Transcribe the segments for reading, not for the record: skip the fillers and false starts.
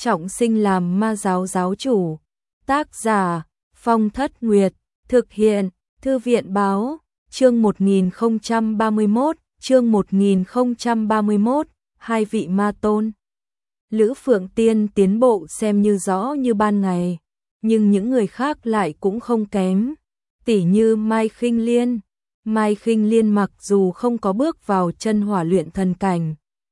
trọng sinh làm ma giáo giáo chủ. Tác giả Phong Thất Nguyệt, thực hiện Thư viện báo, chương 1031, hai vị ma tôn. Lữ Phượng Tiên tiến bộ xem như rõ như ban ngày, nhưng những người khác lại cũng không kém, tỉ như Mai Khinh Liên. Mai Khinh Liên mặc dù không có bước vào chân hỏa luyện thần cảnh,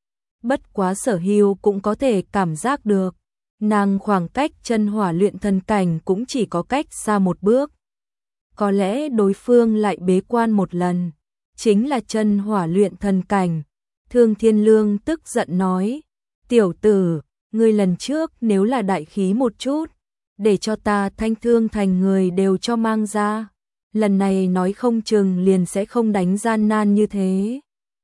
bất quá Sở Hưu cũng có thể cảm giác được, nàng khoảng cách chân hỏa luyện thần cảnh cũng chỉ có cách xa một bước. Có lẽ đối phương lại bế quan một lần, chính là chân hỏa luyện thần cảnh. Thương Thiên Lương tức giận nói, tiểu tử, ngươi lần trước nếu là đại khí một chút, để cho ta Thanh Thương Thành người đều cho mang ra, lần này nói không chừng liền sẽ không đánh gian nan như thế.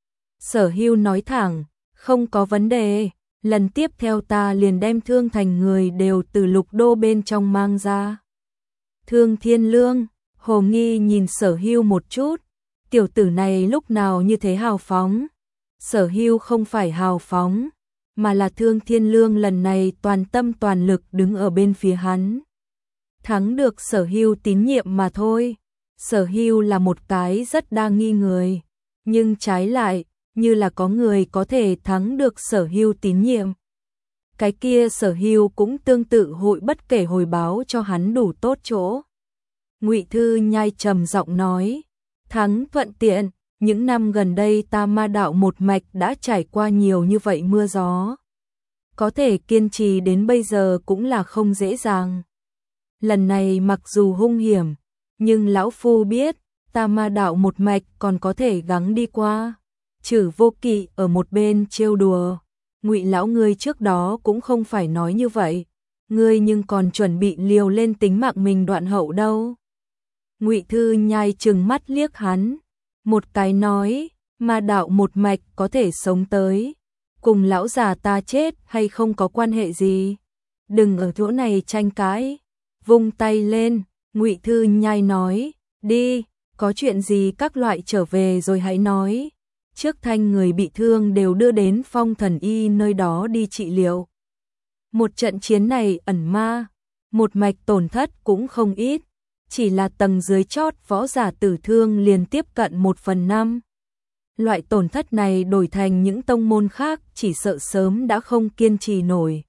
Sở Hưu nói thẳng, không có vấn đề, lần tiếp theo ta liền đem Thương Thành người đều từ Lục Đô bên trong mang ra. Thương Thiên Lương, hồ nghi nhìn Sở Hưu một chút, tiểu tử này lúc nào như thế hào phóng. Sở Hưu không phải hào phóng, mà là Thương Thiên Lương lần này toàn tâm toàn lực đứng ở bên phía hắn. Thắng được Sở Hưu tín nhiệm mà thôi. Sở Hưu là một cái rất đa nghi người, nhưng trái lại, như là có người có thể thắng được Sở Hưu tín nhiệm. Cái kia Sở Hưu cũng tương tự hội bất kể hồi báo cho hắn đủ tốt chỗ. Ngụy Thư Nhai trầm giọng nói, thắng thuận tiện, những năm gần đây ta ma đạo một mạch đã trải qua nhiều như vậy mưa gió. Có thể kiên trì đến bây giờ cũng là không dễ dàng. Lần này mặc dù hung hiểm, nhưng lão phu biết, ta ma đạo một mạch còn có thể gắng đi qua. Chử Vô Kỵ ở một bên trêu đùa, Ngụy lão ngươi trước đó cũng không phải nói như vậy, ngươi nhưng còn chuẩn bị liều lên tính mạng mình đoạn hậu đâu. Ngụy Thư Nhai trừng mắt liếc hắn, một cái nói, ma đạo một mạch có thể sống tới, cùng lão già ta chết hay không có quan hệ gì, đừng ở chỗ này tranh cãi. Vung tay lên, Ngụy Thư Nhai nói, đi, có chuyện gì các loại trở về rồi hãy nói, trước thanh người bị thương đều đưa đến Phong Thần Y nơi đó đi trị liệu. Một trận chiến này ẩn ma, một mạch tổn thất cũng không ít, chỉ là tầng dưới chót võ giả tử thương liền tiếp cận 1/5. Loại tổn thất này đổi thành những tông môn khác chỉ sợ sớm đã không kiên trì nổi.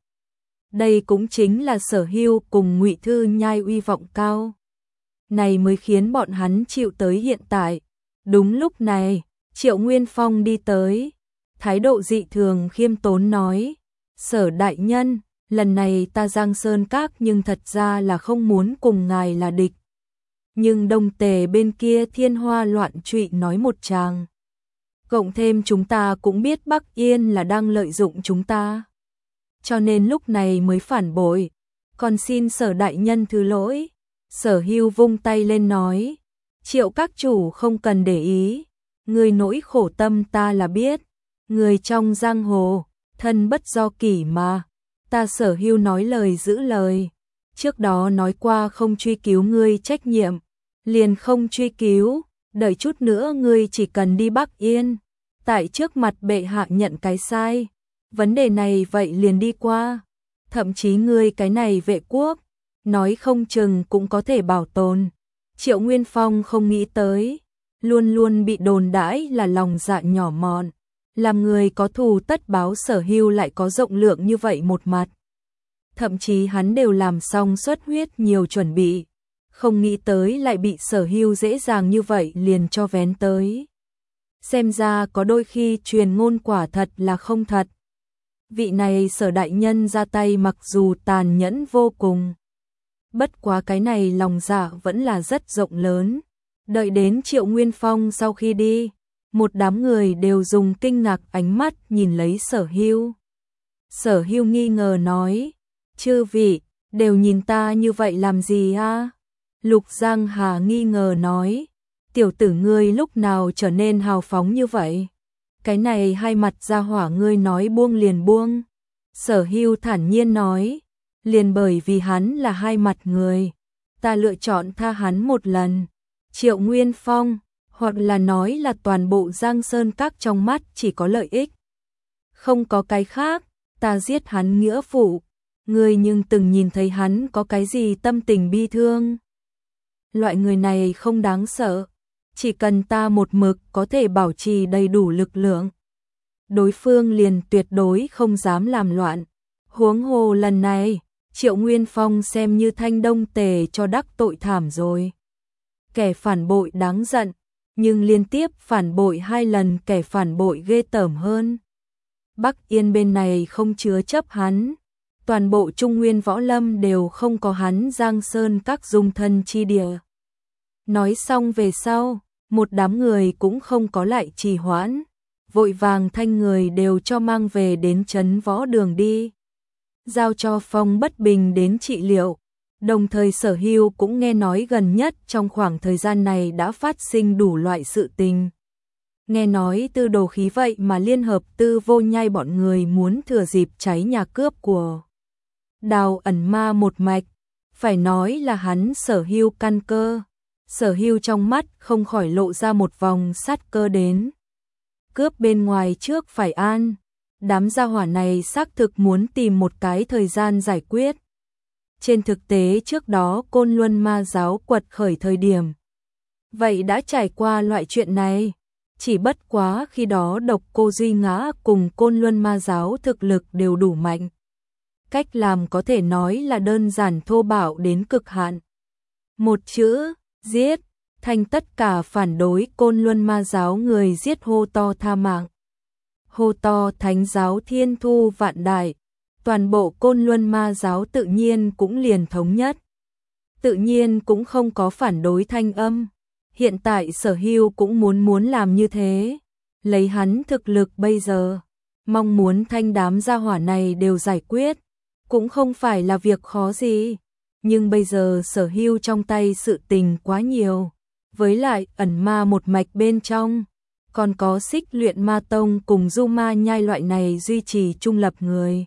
Đây cũng chính là Sở Hưu cùng Ngụy Thư Nhai uy vọng cao, này mới khiến bọn hắn chịu tới hiện tại. Đúng lúc này, Triệu Nguyên Phong đi tới, thái độ dị thường khiêm tốn nói, Sở đại nhân, lần này ta Giang Sơn Các nhưng thật ra là không muốn cùng ngài là địch. Nhưng Đông Tề bên kia thiên hoa loạn trụy nói một tràng. Cộng thêm chúng ta cũng biết Bắc Yên là đang lợi dụng chúng ta, cho nên lúc này mới phản bội, còn xin Sở đại nhân thứ lỗi. Sở Hưu vung tay lên nói, Triệu các chủ không cần để ý, người nỗi khổ tâm ta là biết, người trong giang hồ, thân bất do kỷ mà, ta Sở Hưu nói lời giữ lời, trước đó nói qua không truy cứu ngươi trách nhiệm, liền không truy cứu, đợi chút nữa ngươi chỉ cần đi Bắc Yên, tại trước mặt bệ hạ nhận cái sai, vấn đề này vậy liền đi qua, thậm chí ngươi cái này vệ quốc, nói không chừng cũng có thể bảo tồn. Triệu Nguyên Phong không nghĩ tới, luôn luôn bị đồn đãi là lòng dạ nhỏ mọn, làm người có thù tất báo. Sở Hưu lại có rộng lượng như vậy một mặt. Thậm chí hắn đều làm xong xuất huyết nhiều chuẩn bị, không nghĩ tới lại bị Sở Hưu dễ dàng như vậy liền cho vén tới. Xem ra có đôi khi truyền ngôn quả thật là không thật. Vị này Sở đại nhân ra tay mặc dù tàn nhẫn vô cùng, bất quá cái này lòng dạ vẫn là rất rộng lớn. Đợi đến Triệu Nguyên Phong sau khi đi, một đám người đều dùng kinh ngạc ánh mắt nhìn lấy Sở Hưu. Sở Hưu nghi ngờ nói, chư vị, đều nhìn ta như vậy làm gì a? Lục Giang Hà nghi ngờ nói, tiểu tử ngươi lúc nào trở nên hào phóng như vậy? Cái này hai mặt ra hỏa ngươi nói buông liền buông. Sở Hưu thản nhiên nói, liền bởi vì hắn là hai mặt người, ta lựa chọn tha hắn một lần. Triệu Nguyên Phong, hoặc là nói là toàn bộ Giang Sơn Các trong mắt chỉ có lợi ích, không có cái khác, ta giết hắn nghĩa phụ, ngươi nhưng từng nhìn thấy hắn có cái gì tâm tình bi thương. Loại người này không đáng sợ, chỉ cần ta một mực có thể bảo trì đầy đủ lực lượng, đối phương liền tuyệt đối không dám làm loạn. Huống hồ lần này, Triệu Nguyên Phong xem như Thanh Đông Tề cho đắc tội thảm rồi. Kẻ phản bội đáng giận, nhưng liên tiếp phản bội 2 lần, kẻ phản bội ghê tởm hơn. Bắc Yên bên này không chứa chấp hắn, toàn bộ Trung Nguyên Võ Lâm đều không có hắn Giang Sơn các dung thân chi địa. Nói xong về sau, một đám người cũng không có lại trì hoãn, vội vàng thanh người đều cho mang về đến trấn Võ Đường đi, giao cho Phong Bất Bình đến trị liệu. Đồng thời Sở Hưu cũng nghe nói gần nhất trong khoảng thời gian này đã phát sinh đủ loại sự tình. Nghe nói Tư Đồ Khí vậy mà liên hợp Tư Vô Nhai bọn người muốn thừa dịp cháy nhà cướp của Đào Ẩn Ma một mạch, phải nói là hắn Sở Hưu căn cơ. Sở Hưu trong mắt không khỏi lộ ra một vòng sát cơ đến. Cướp bên ngoài trước phải an, đám gia hỏa này xác thực muốn tìm một cái thời gian giải quyết. Trên thực tế trước đó Côn Luân Ma giáo quật khởi thời điểm, vậy đã trải qua loại chuyện này, chỉ bất quá khi đó Độc Cô Duy Ngã cùng Côn Luân Ma giáo thực lực đều đủ mạnh. Cách làm có thể nói là đơn giản thô bạo đến cực hạn. Một chữ, giết, thành tất cả phản đối Côn Luân Ma giáo người giết hô to tha mạng. Hô to Thánh giáo thiên thu vạn đại, toàn bộ Côn Luân Ma giáo tự nhiên cũng liền thống nhất. Tự nhiên cũng không có phản đối thanh âm. Hiện tại Sở Hưu cũng muốn làm như thế. Lấy hắn thực lực bây giờ, mong muốn thanh đám gia hỏa này đều giải quyết, cũng không phải là việc khó gì. Nhưng bây giờ Sở Hưu trong tay sự tình quá nhiều. Với lại ẩn ma một mạch bên trong, còn có Xích Luyện Ma Tông cùng Du Ma Nhai loại này duy trì trung lập người.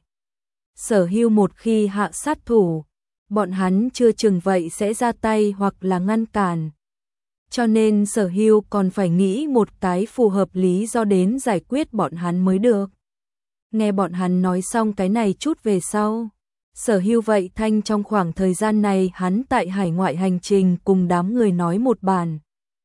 Sở Hưu một khi hạ sát thủ, bọn hắn chưa chừng vậy sẽ ra tay hoặc là ngăn cản. Cho nên Sở Hưu còn phải nghĩ một cái phù hợp lý do đến giải quyết bọn hắn mới được. Nghe bọn hắn nói xong cái này chút về sau, Sở Hưu vậy thanh trong khoảng thời gian này hắn tại hải ngoại hành trình cùng đám người nói một bản.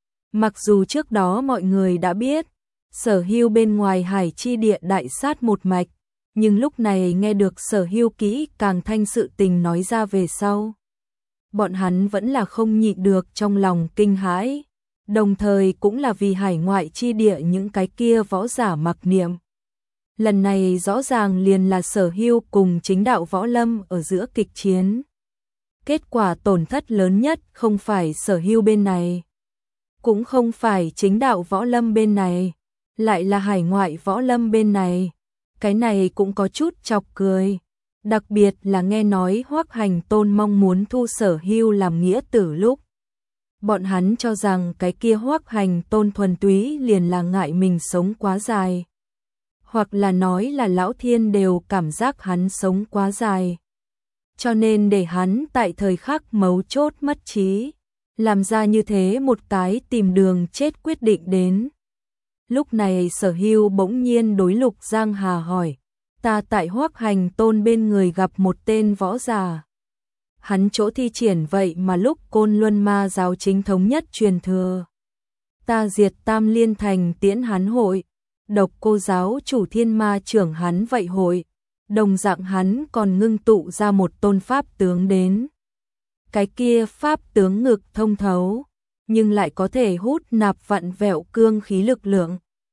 Mặc dù trước đó mọi người đã biết, Sở Hưu bên ngoài hải chi địa đại sát một mạch, nhưng lúc này nghe được Sở Hưu kỹ càng thanh sự tình nói ra về sau, bọn hắn vẫn là không nhịn được trong lòng kinh hãi, đồng thời cũng là vì hải ngoại chi địa những cái kia võ giả mặc niệm. Lần này rõ ràng liền là Sở Hưu cùng chính đạo võ lâm ở giữa kịch chiến. Kết quả tổn thất lớn nhất không phải Sở Hưu bên này, cũng không phải chính đạo võ lâm bên này, lại là hải ngoại võ lâm bên này. Cái này cũng có chút chọc cười, đặc biệt là nghe nói Hoắc Hành Tôn mong muốn thu Sở Hưu làm nghĩa tử lúc. Bọn hắn cho rằng cái kia Hoắc Hành Tôn thuần túy liền là ngại mình sống quá dài. Hoặc là nói là Lão Thiên đều cảm giác hắn sống quá dài. Cho nên để hắn tại thời khắc mấu chốt mất trí, làm ra như thế một cái tìm đường chết quyết định đến. Lúc này Sở Hưu bỗng nhiên đối Lục Giang Hà hỏi, ta tại Hoắc Hành Tôn bên người gặp một tên võ giả. Hắn chỗ thi triển vậy mà lúc Côn Luân Ma giáo chính thống nhất truyền thừa. Ta diệt Tam Liên Thành tiễn hắn hội, Độc Cô giáo chủ Thiên Ma trưởng hắn vậy hội, đồng dạng hắn còn ngưng tụ ra một tôn pháp tướng đến. Cái kia pháp tướng ngực thông thấu, nhưng lại có thể hút nạp vặn vẹo cương khí lực lượng.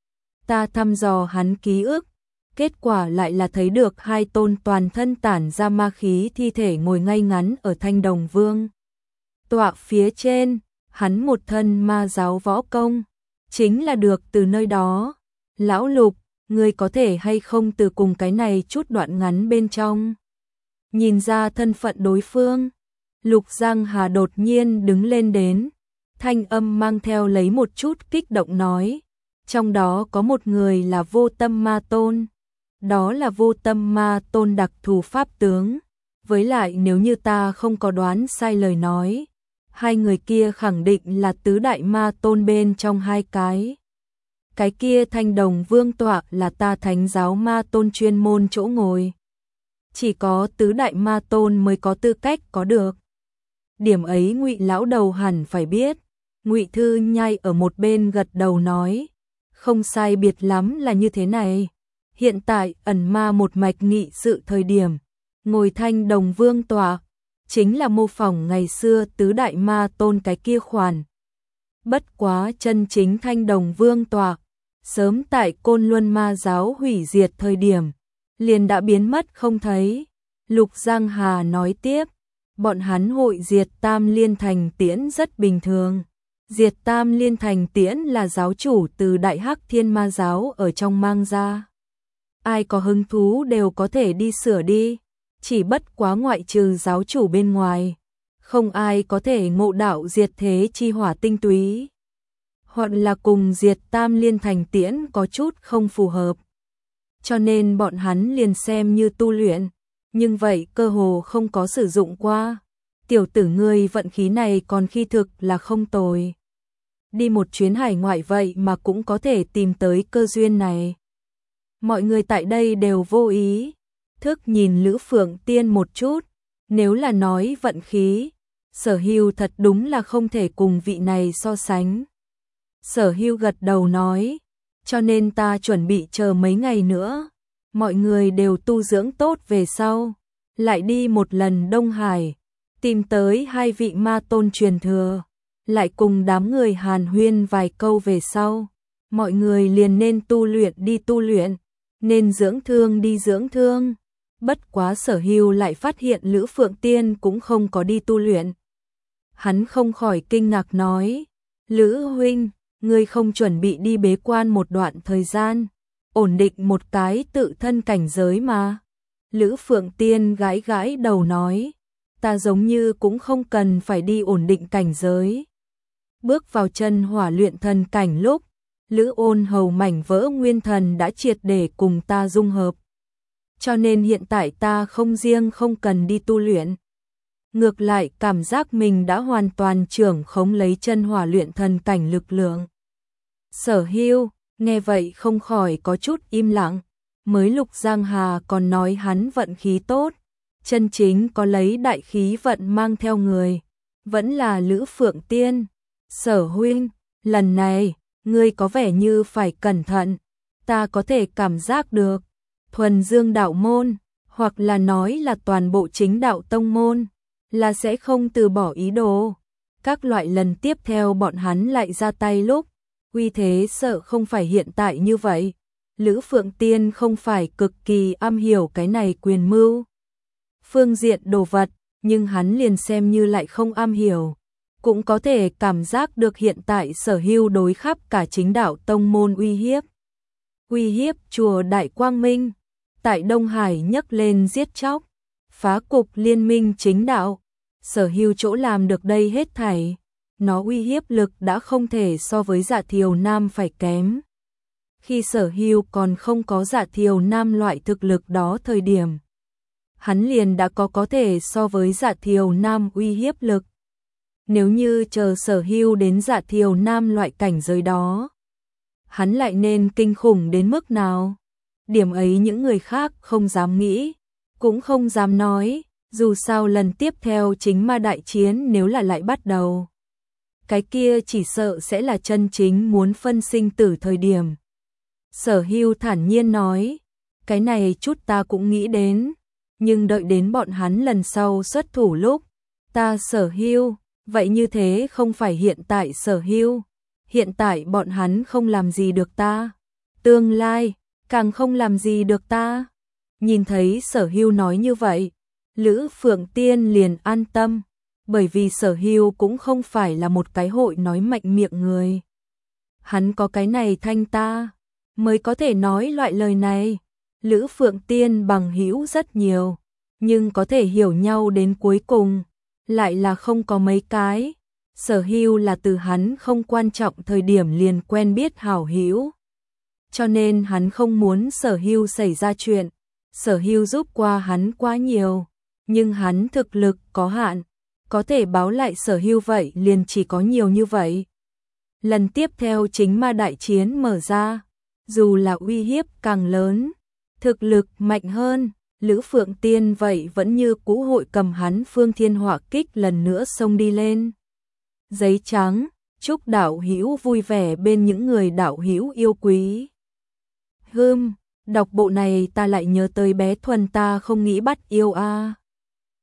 Ta thăm dò hắn ký ức, kết quả lại là thấy được 2 tôn toàn thân tản ra ma khí thi thể ngồi ngay ngắn ở Thanh Đồng Vương tọa phía trên, hắn một thân ma giáo võ công, chính là được từ nơi đó. Lão Lục, ngươi có thể hay không từ cùng cái này chút đoạn ngắn bên trong nhìn ra thân phận đối phương? Lục Giang Hà đột nhiên đứng lên đến, thanh âm mang theo lấy một chút kích động nói, trong đó có một người là Vô Tâm Ma Tôn, đó là Vô Tâm Ma Tôn đặc thù pháp tướng, với lại nếu như ta không có đoán sai lời nói, 2 người kia khẳng định là tứ đại ma tôn bên trong 2 cái. Cái kia Thanh Đồng Vương tọa là ta Thánh giáo ma tôn chuyên môn chỗ ngồi. chỉ có tứ đại ma tôn mới có tư cách có được. Điểm ấy Ngụy lão đầu hẳn phải biết. Ngụy Thư Nhai ở một bên gật đầu nói, không sai biệt lắm là như thế này. Hiện tại ẩn ma một mạch nghị sự thời điểm, ngồi Thanh Đồng Vương tọa, chính là mô phỏng ngày xưa tứ đại ma tôn cái kia khoản. Bất quá chân chính Thanh Đồng Vương tọa, sớm tại Côn Luân Ma giáo hủy diệt thời điểm, liền đã biến mất không thấy. Lục Giang Hà nói tiếp, bọn hắn hội diệt Tam Liên Thành Tiễn rất bình thường. Diệt Tam Liên Thành Tiễn là giáo chủ từ Đại Hắc Thiên Ma giáo ở trong mang ra. Ai có hứng thú đều có thể đi sửa đi, chỉ bất quá ngoại trừ giáo chủ bên ngoài, không ai có thể ngộ đạo diệt thế chi hỏa tinh túy. Hoặc là cùng diệt Tam Liên Thành Tiễn có chút không phù hợp. Cho nên bọn hắn liền xem như tu luyện, nhưng vậy cơ hồ không có sử dụng qua. Tiểu tử ngươi vận khí này còn khi thực là không tồi. Đi một chuyến hải ngoại vậy mà cũng có thể tìm tới cơ duyên này. Mọi người tại đây đều vô ý thức nhìn Lữ Phượng Tiên một chút, nếu là nói vận khí, Sở Hưu thật đúng là không thể cùng vị này so sánh. Sở Hưu gật đầu nói, cho nên ta chuẩn bị chờ mấy ngày nữa, mọi người đều tu dưỡng tốt về sau, lại đi một lần Đông Hải, tìm tới 2 vị ma tôn truyền thừa, lại cùng đám người hàn huyên vài câu về sau, mọi người liền nên tu luyện đi tu luyện, nên dưỡng thương đi dưỡng thương. Bất quá Sở Hưu lại phát hiện Lữ Phượng Tiên cũng không có đi tu luyện. Hắn không khỏi kinh ngạc nói, Lữ huynh, ngươi không chuẩn bị đi bế quan một đoạn thời gian, ổn định một cái tự thân cảnh giới mà. Lữ Phượng Tiên gãi gãi đầu nói, ta giống như cũng không cần phải đi ổn định cảnh giới. Bước vào chân hỏa luyện thần cảnh lúc, Lữ Ôn Hầu mảnh vỡ nguyên thần đã triệt để cùng ta dung hợp. Cho nên hiện tại ta không riêng không cần đi tu luyện. Ngược lại cảm giác mình đã hoàn toàn trưởng khống lấy chân hỏa luyện thần cảnh lực lượng. Sở Hưu, nghe vậy không khỏi có chút im lặng. Mới Lục Giang Hà còn nói hắn vận khí tốt, chân chính có lấy đại khí vận mang theo người, vẫn là Lữ Phượng Tiên. Sở huynh, lần này, ngươi có vẻ như phải cẩn thận, ta có thể cảm giác được, thuần dương đạo môn, hoặc là nói là toàn bộ chính đạo tông môn, là sẽ không từ bỏ ý đồ. Các loại lần tiếp theo bọn hắn lại ra tay lúc, uy thế sợ không phải hiện tại như vậy. Lữ Phượng Tiên không phải cực kỳ am hiểu cái này quyền mưu phương diện đồ vật, nhưng hắn liền xem như lại không am hiểu, cũng có thể cảm giác được hiện tại Sở Hưu đối khắp cả chính đạo tông môn uy hiếp. Uy hiếp chùa Đại Quang Minh, tại Đông Hải nhấc lên giết chóc, phá cục liên minh chính đạo. Sở Hưu chỗ làm được đây hết thảy, nó uy hiếp lực đã không thể so với Dạ Thiều Nam phải kém. Khi Sở Hưu còn không có Dạ Thiều Nam loại thực lực đó thời điểm, hắn liền đã có thể so với Dạ Thiều Nam uy hiếp lực. Nếu như chờ Sở Hưu đến Dạ Thiều Nam loại cảnh giới đó, hắn lại nên kinh khủng đến mức nào? Điểm ấy những người khác không dám nghĩ, cũng không dám nói, dù sao lần tiếp theo chính ma đại chiến nếu là lại bắt đầu, cái kia chỉ sợ sẽ là chân chính muốn phân sinh tử thời điểm. Sở Hưu thản nhiên nói, cái này chút ta cũng nghĩ đến, nhưng đợi đến bọn hắn lần sau xuất thủ lúc, ta Sở Hưu, vậy như thế không phải hiện tại Sở Hưu, hiện tại bọn hắn không làm gì được ta, tương lai càng không làm gì được ta. Nhìn thấy Sở Hưu nói như vậy, Lữ Phượng Tiên liền an tâm, bởi vì Sở Hưu cũng không phải là một cái hội nói mạnh miệng người. Hắn có cái này thanh ta, mới có thể nói loại lời này. Lữ Phượng Tiên bằng hữu rất nhiều, nhưng có thể hiểu nhau đến cuối cùng, lại là không có mấy cái. Sở Hưu là từ hắn không quan trọng thời điểm liền quen biết hảo hữu. Cho nên hắn không muốn Sở Hưu xảy ra chuyện. Sở Hưu giúp qua hắn quá nhiều, nhưng hắn thực lực có hạn, có thể báo lại Sở Hưu vậy liền chỉ có nhiều như vậy. Lần tiếp theo chính ma đại chiến mở ra, dù là uy hiếp càng lớn, thực lực mạnh hơn, Lữ Phượng Tiên vậy vẫn như cũ hội cầm hắn Phương Thiên Hỏa Kích lần nữa xông đi lên. Giấy trắng, chúc đạo hữu vui vẻ bên những người đạo hữu yêu quý. Đọc bộ này ta lại nhớ tới bé Thuần ta không nghĩ bắt yêu a.